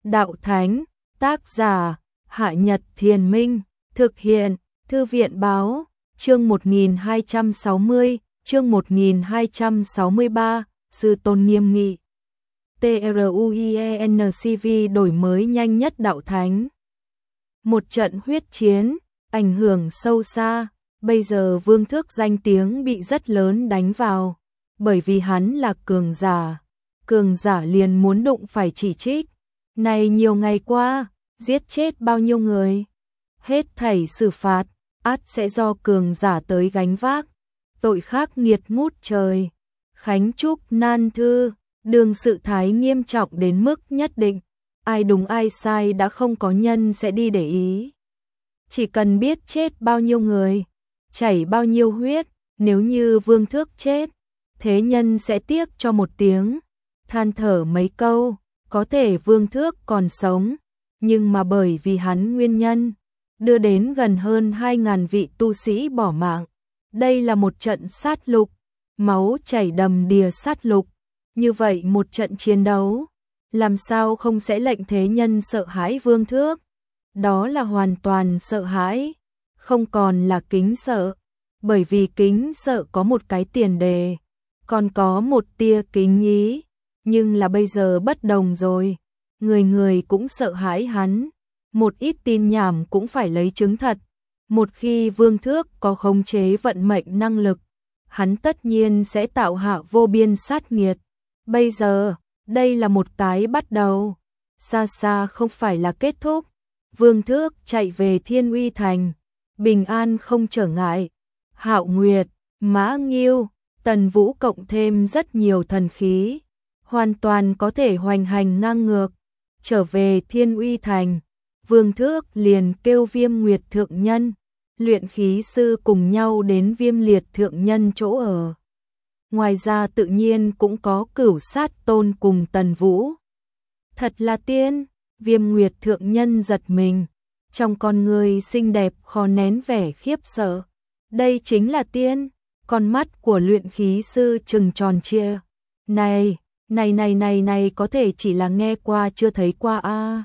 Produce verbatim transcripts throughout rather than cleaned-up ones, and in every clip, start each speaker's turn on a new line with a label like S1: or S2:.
S1: Đạo Thánh, tác giả, Hạ Nhật Thiền Minh, thực hiện, Thư viện Báo, chương một nghìn hai trăm sáu mươi, chương một nghìn hai trăm sáu mươi ba, Sư Tôn nghiêm nghị. TRUIENCV đổi mới nhanh nhất Đạo Thánh. Một trận huyết chiến, ảnh hưởng sâu xa, bây giờ Vương Thước danh tiếng bị rất lớn đánh vào, bởi vì hắn là cường giả, cường giả liền muốn đụng phải chỉ trích. Này nhiều ngày qua, giết chết bao nhiêu người, hết thảy xử phạt, ắt sẽ do cường giả tới gánh vác, tội khắc nghiệt ngút trời. Khánh Trúc nan thư, đường sự thái nghiêm trọng đến mức nhất định, ai đúng ai sai đã không có nhân sẽ đi để ý. Chỉ cần biết chết bao nhiêu người, chảy bao nhiêu huyết, nếu như Vương Thước chết, thế nhân sẽ tiếc cho một tiếng, than thở mấy câu, có thể Vương Thước còn sống, nhưng mà bởi vì hắn nguyên nhân, đưa đến gần hơn hai ngàn vị tu sĩ bỏ mạng. Đây là một trận sát lục, máu chảy đầm đìa sát lục, như vậy một trận chiến đấu, làm sao không sẽ lệnh thế nhân sợ hãi Vương Thước? Đó là hoàn toàn sợ hãi, không còn là kính sợ, bởi vì kính sợ có một cái tiền đề, còn có một tia kính ý, nhưng là bây giờ bất đồng rồi, người người cũng sợ hãi hắn, một ít tin nhảm cũng phải lấy chứng thật. Một khi Vương Thước có khống chế vận mệnh năng lực, hắn tất nhiên sẽ tạo hạ vô biên sát nghiệt. Bây giờ, đây là một cái bắt đầu, xa xa không phải là kết thúc. Vương Thước chạy về Thiên Uy Thành, bình an không trở ngại. Hạo Nguyệt, Mã Nghiêu, Tần Vũ cộng thêm rất nhiều thần khí, hoàn toàn có thể hoành hành ngang ngược. Trở về Thiên Uy Thành, Vương Thước liền kêu Viêm Nguyệt thượng nhân, luyện khí sư cùng nhau đến Viêm Liệt thượng nhân chỗ ở. Ngoài ra tự nhiên cũng có Cửu Sát Tôn cùng Tần Vũ. Thật là tiên, Viêm Nguyệt thượng nhân giật mình, trong con người xinh đẹp khó nén vẻ khiếp sợ. Đây chính là tiên, con mắt của luyện khí sư trừng tròn trịa. Này, này này này này có thể chỉ là nghe qua chưa thấy qua a. À.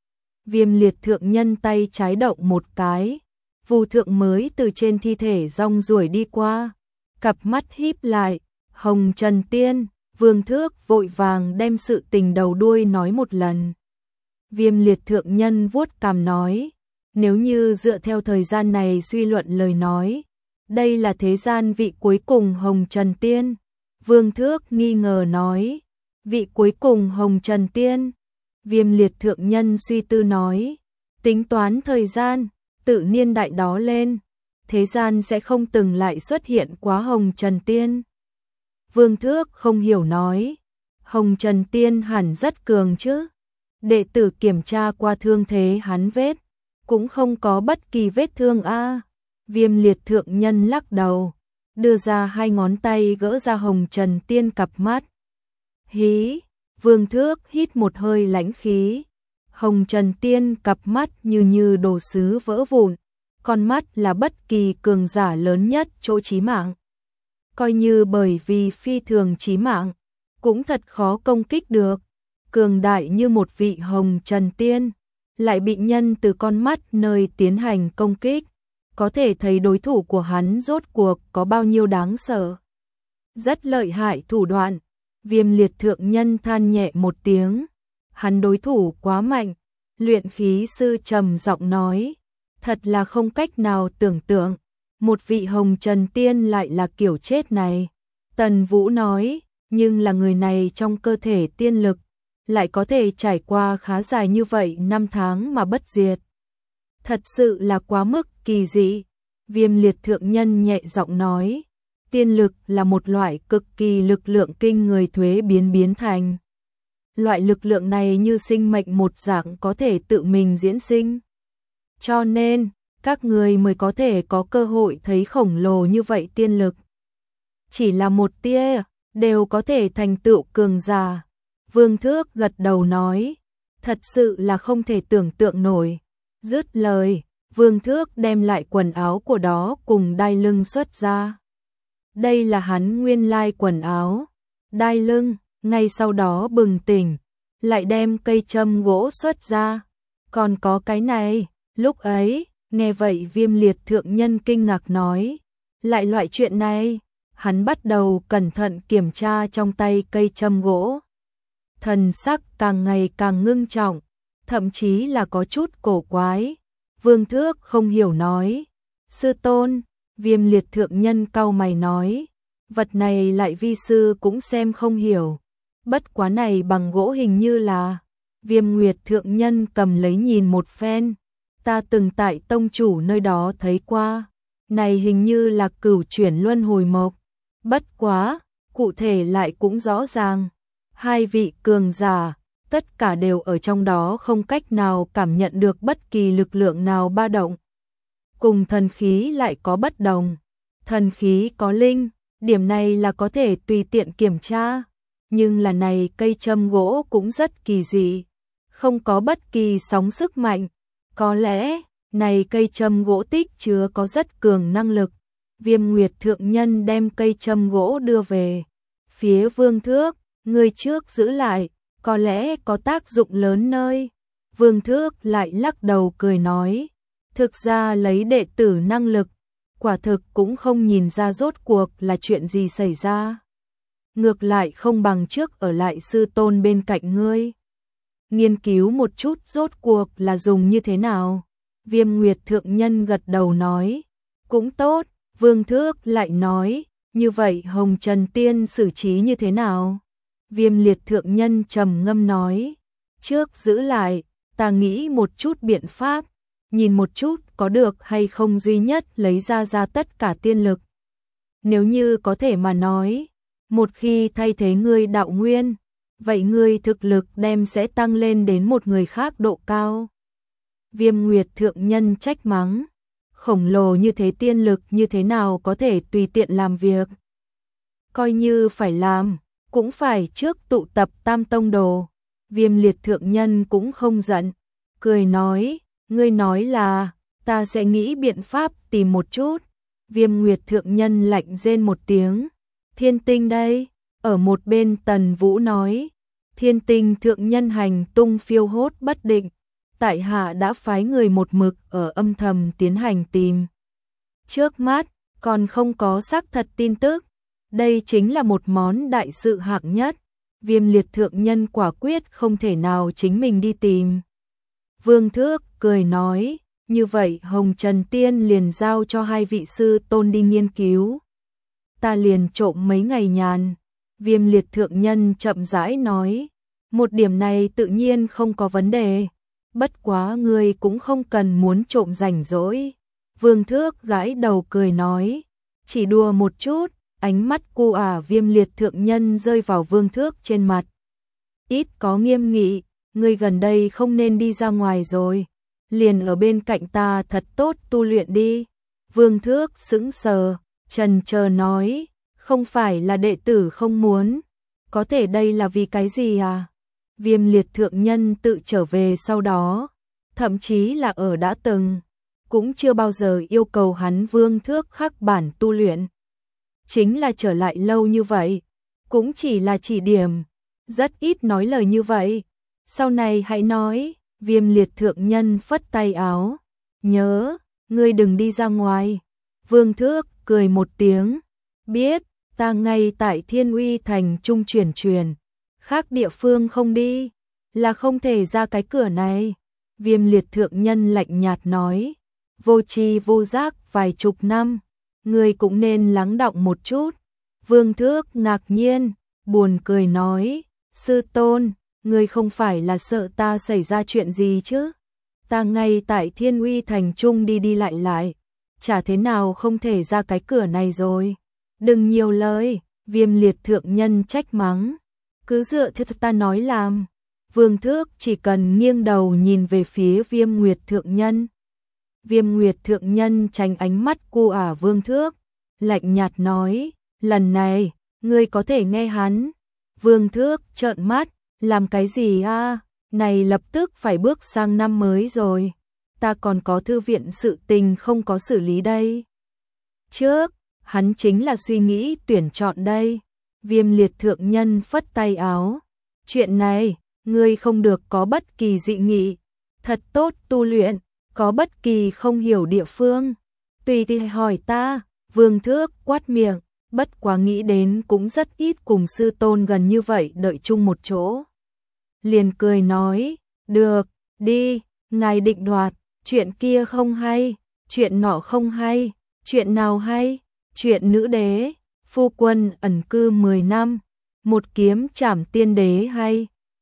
S1: Viêm Liệt thượng nhân tay trái động một cái, phù thượng mới từ trên thi thể rong ruổi đi qua, cặp mắt híp lại, Hồng Trần Tiên, Vương Thước vội vàng đem sự tình đầu đuôi nói một lần. Viêm Liệt thượng nhân vuốt cằm nói, nếu như dựa theo thời gian này suy luận lời nói, đây là thế gian vị cuối cùng Hồng Trần Tiên. Vương Thước nghi ngờ nói, vị cuối cùng Hồng Trần Tiên. Viêm Liệt thượng nhân suy tư nói, tính toán thời gian, tự niên đại đó lên, thế gian sẽ không từng lại xuất hiện quá Hồng Trần Tiên. Vương Thước không hiểu nói, Hồng Trần Tiên hẳn rất cường chứ. Đệ tử kiểm tra qua thương thế hắn vết, cũng không có bất kỳ vết thương a. À. Viêm Liệt thượng nhân lắc đầu, đưa ra hai ngón tay gỡ ra Hồng Trần Tiên cặp mắt. Hí, Vương Thước hít một hơi lãnh khí. Hồng Trần Tiên cặp mắt như như đồ sứ vỡ vụn, con mắt là bất kỳ cường giả lớn nhất chỗ chí mạng. Coi như bởi vì phi thường chí mạng, cũng thật khó công kích được. Cường đại như một vị Hồng Trần Tiên, lại bị nhân từ con mắt nơi tiến hành công kích, có thể thấy đối thủ của hắn rốt cuộc có bao nhiêu đáng sợ. Rất lợi hại thủ đoạn. Viêm Liệt thượng nhân than nhẹ một tiếng, hắn đối thủ quá mạnh. Luyện khí sư trầm giọng nói, thật là không cách nào tưởng tượng, một vị Hồng Trần Tiên lại là kiểu chết này. Tần Vũ nói, nhưng là người này trong cơ thể tiên lực, lại có thể trải qua khá dài như vậy năm tháng mà bất diệt. Thật sự là quá mức kỳ dị. Viêm Liệt thượng nhân nhẹ giọng nói, tiên lực là một loại cực kỳ lực lượng kinh người thuế biến biến thành. Loại lực lượng này như sinh mệnh một dạng có thể tự mình diễn sinh. Cho nên, các người mới có thể có cơ hội thấy khổng lồ như vậy tiên lực. Chỉ là một tia, đều có thể thành tựu cường giả. Vương Thước gật đầu nói, thật sự là không thể tưởng tượng nổi. Dứt lời, Vương Thước đem lại quần áo của đó cùng đai lưng xuất ra. Đây là hắn nguyên lai quần áo, đai lưng, ngay sau đó bừng tỉnh, lại đem cây châm gỗ xuất ra. Còn có cái này, lúc ấy, nghe vậy Viêm Liệt thượng nhân kinh ngạc nói, lại loại chuyện này, hắn bắt đầu cẩn thận kiểm tra trong tay cây châm gỗ. Thần sắc càng ngày càng ngưng trọng, thậm chí là có chút cổ quái. Vương Thước không hiểu nói, sư tôn, Viêm Liệt thượng nhân cau mày nói, vật này lại vi sư cũng xem không hiểu. Bất quá này bằng gỗ hình như là, Viêm Nguyệt thượng nhân cầm lấy nhìn một phen, ta từng tại tông chủ nơi đó thấy qua, này hình như là cửu chuyển luân hồi mộc. Bất quá, cụ thể lại cũng rõ ràng, hai vị cường giả, tất cả đều ở trong đó không cách nào cảm nhận được bất kỳ lực lượng nào ba động. Cùng thần khí lại có bất đồng, thần khí có linh, điểm này là có thể tùy tiện kiểm tra, nhưng là này cây châm gỗ cũng rất kỳ dị, không có bất kỳ sóng sức mạnh, có lẽ này cây châm gỗ tích chứa có rất cường năng lực. Viêm Nguyệt thượng nhân đem cây châm gỗ đưa về phía Vương Thước, người trước giữ lại, có lẽ có tác dụng lớn nơi. Vương Thước lại lắc đầu cười nói, thực ra lấy đệ tử năng lực, quả thực cũng không nhìn ra rốt cuộc là chuyện gì xảy ra. Ngược lại không bằng trước ở lại sư tôn bên cạnh ngươi, nghiên cứu một chút rốt cuộc là dùng như thế nào. Viêm Nguyệt thượng nhân gật đầu nói, cũng tốt. Vương Thước lại nói, như vậy Hồng Trần Tiên xử trí như thế nào? Viêm Liệt thượng nhân trầm ngâm nói, trước giữ lại, ta nghĩ một chút biện pháp, nhìn một chút có được hay không duy nhất lấy ra ra tất cả tiên lực. Nếu như có thể mà nói, một khi thay thế ngươi đạo nguyên, vậy ngươi thực lực đem sẽ tăng lên đến một người khác độ cao. Viêm Nguyệt thượng nhân trách mắng, khổng lồ như thế tiên lực như thế nào có thể tùy tiện làm việc. Coi như phải làm, cũng phải trước tụ tập tam tông đồ. Viêm Liệt thượng nhân cũng không giận, cười nói, ngươi nói là, ta sẽ nghĩ biện pháp tìm một chút. Viêm Nguyệt thượng nhân lạnh rên một tiếng, Thiên Tinh đây, ở một bên Tần Vũ nói, Thiên Tinh thượng nhân hành tung phiêu hốt bất định, tại hạ đã phái người một mực ở âm thầm tiến hành tìm. Trước mắt, còn không có xác thật tin tức, đây chính là một món đại sự hạng nhất, Viêm Liệt thượng nhân quả quyết không thể nào chính mình đi tìm. Vương Thước cười nói, như vậy Hồng Trần Tiên liền giao cho hai vị sư tôn đi nghiên cứu. Ta liền trộm mấy ngày nhàn. Viêm Liệt thượng nhân chậm rãi nói, một điểm này tự nhiên không có vấn đề, bất quá ngươi cũng không cần muốn trộm rảnh rỗi. Vương Thước gãi đầu cười nói, chỉ đùa một chút. Ánh mắt cu ả Viêm Liệt thượng nhân rơi vào Vương Thước trên mặt. Ít có nghiêm nghị, ngươi gần đây không nên đi ra ngoài rồi, liền ở bên cạnh ta thật tốt tu luyện đi. Vương Thước sững sờ, chần chờ nói, không phải là đệ tử không muốn, có thể đây là vì cái gì à? Viêm Liệt thượng nhân tự trở về sau đó, thậm chí là ở đã từng, cũng chưa bao giờ yêu cầu hắn Vương Thước khắc bản tu luyện. Chính là trở lại lâu như vậy, cũng chỉ là chỉ điểm, rất ít nói lời như vậy. Sau này hãy nói. Viêm Liệt thượng nhân phất tay áo, nhớ, ngươi đừng đi ra ngoài. Vương Thước cười một tiếng, biết, ta ngay tại Thiên Uy thành trung chuyển truyền, khác địa phương không đi, là không thể ra cái cửa này. Viêm Liệt thượng nhân lạnh nhạt nói, vô tri vô giác vài chục năm, ngươi cũng nên lắng đọng một chút. Vương Thước ngạc nhiên, buồn cười nói, sư tôn, ngươi không phải là sợ ta xảy ra chuyện gì chứ? Ta ngay tại Thiên Uy thành trung đi đi lại lại, chả thế nào không thể ra cái cửa này rồi. Đừng nhiều lời. Viêm Liệt thượng nhân trách mắng, cứ dựa theo ta nói làm. Vương Thước chỉ cần nghiêng đầu nhìn về phía Viêm Nguyệt thượng nhân. Viêm Nguyệt thượng nhân tránh ánh mắt cu ả Vương Thước, lạnh nhạt nói, lần này, ngươi có thể nghe hắn. Vương Thước trợn mắt, làm cái gì a? À? Này lập tức phải bước sang năm mới rồi, ta còn có thư viện sự tình không có xử lý đây. Trước, hắn chính là suy nghĩ tuyển chọn đây. Viêm Liệt thượng nhân phất tay áo, chuyện này, ngươi không được có bất kỳ dị nghị, thật tốt tu luyện, có bất kỳ không hiểu địa phương, tùy thì hỏi ta. Vương Thước quát miệng, bất quá nghĩ đến cũng rất ít cùng sư tôn gần như vậy đợi chung một chỗ. Liền cười nói, được, đi, ngài định đoạt, chuyện kia không hay, chuyện nọ không hay, chuyện nào hay, chuyện nữ đế, phu quân ẩn cư mười năm, một kiếm trảm tiên đế hay.